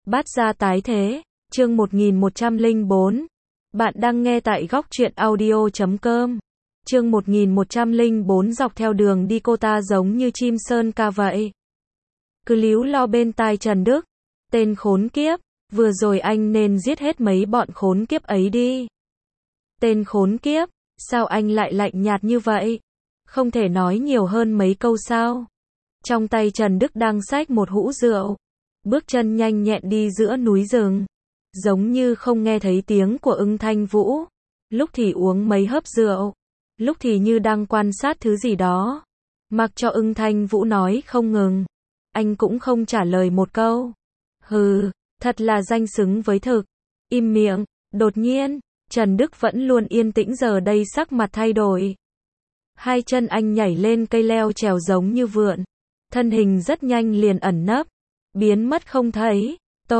Bát gia tái thế, chương 1104. Bạn đang nghe tại góc truyện audio.com. Chương 1104 dọc theo đường đi cô ta giống như chim sơn ca vậy. Cứ líu lo bên tai Trần Đức. Tên khốn kiếp, vừa rồi anh nên giết hết mấy bọn khốn kiếp ấy đi. Tên khốn kiếp, sao anh lại lạnh nhạt như vậy? Không thể nói nhiều hơn mấy câu sao? Trong tay Trần Đức đang xách một hũ rượu. Bước chân nhanh nhẹn đi giữa núi rừng. Giống như không nghe thấy tiếng của Ưng Thanh Vũ. Lúc thì uống mấy hớp rượu. Lúc thì như đang quan sát thứ gì đó. Mặc cho Ưng Thanh Vũ nói không ngừng. Anh cũng không trả lời một câu. Hừ, thật là danh xứng với thực. Im miệng. Đột nhiên, Trần Đức vẫn luôn yên tĩnh giờ đây sắc mặt thay đổi. Hai chân anh nhảy lên cây leo trèo giống như vượn. Thân hình rất nhanh liền ẩn nấp. Biến mất không thấy.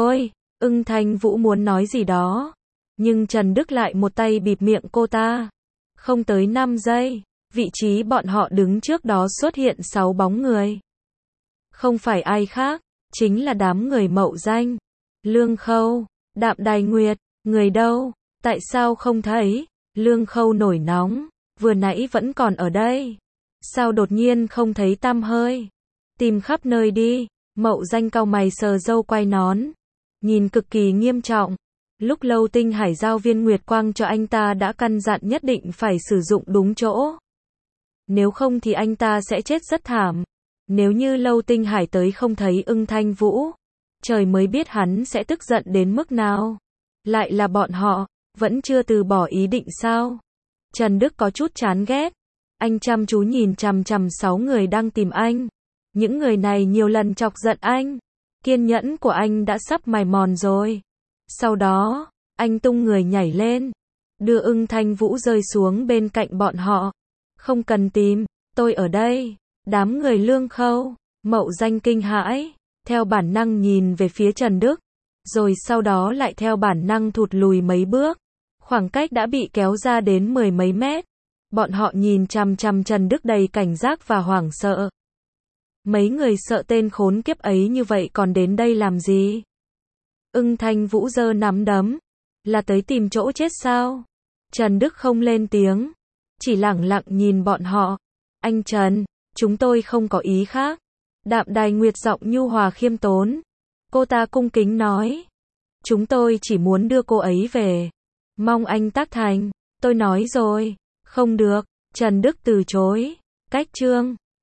Ưng Thanh Vũ muốn nói gì đó. Nhưng Trần Đức lại một tay bịt miệng cô ta. Không tới 5 giây, vị trí bọn họ đứng trước đó xuất hiện 6 bóng người. Không phải ai khác, chính là đám người Mậu Danh. Lương Khâu, Đạm Đài Nguyệt, người đâu? Tại sao không thấy? Lương Khâu nổi nóng, vừa nãy vẫn còn ở đây. Sao đột nhiên không thấy tăm hơi? Tìm khắp nơi đi. Mậu Danh cau mày sờ râu quai nón. Nhìn cực kỳ nghiêm trọng. Lúc Lâu Tinh Hải giao viên Nguyệt Quang cho anh ta đã căn dặn nhất định phải sử dụng đúng chỗ. Nếu không thì anh ta sẽ chết rất thảm. Nếu như Lâu Tinh Hải tới không thấy Ưng Thanh Vũ, trời mới biết hắn sẽ tức giận đến mức nào. Lại là bọn họ, vẫn chưa từ bỏ ý định sao? Trần Đức có chút chán ghét. Anh chăm chú nhìn chằm chằm 6 người đang tìm anh. Những người này nhiều lần chọc giận anh. Kiên nhẫn của anh đã sắp mài mòn rồi. Sau đó, anh tung người nhảy lên. Đưa Ưng Thanh Vũ rơi xuống bên cạnh bọn họ. Không cần tìm, tôi ở đây. Đám người Lương Khâu, Mậu Danh kinh hãi. Theo bản năng nhìn về phía Trần Đức. Rồi sau đó lại theo bản năng thụt lùi mấy bước. Khoảng cách đã bị kéo ra đến 10 mấy mét. Bọn họ nhìn chằm chằm Trần Đức đầy cảnh giác và hoảng sợ. Mấy người sợ tên khốn kiếp ấy như vậy còn đến đây làm gì? Ưng Thanh Vũ giơ nắm đấm. Là tới tìm chỗ chết sao? Trần Đức không lên tiếng. Chỉ lẳng lặng nhìn bọn họ. Anh Trần, chúng tôi không có ý khác. Đạm Đài Nguyệt giọng nhu hòa khiêm tốn. Cô ta cung kính nói. Chúng tôi chỉ muốn đưa cô ấy về. Mong anh tác thành. Tôi nói rồi. Không được. Trần Đức từ chối. Cách chương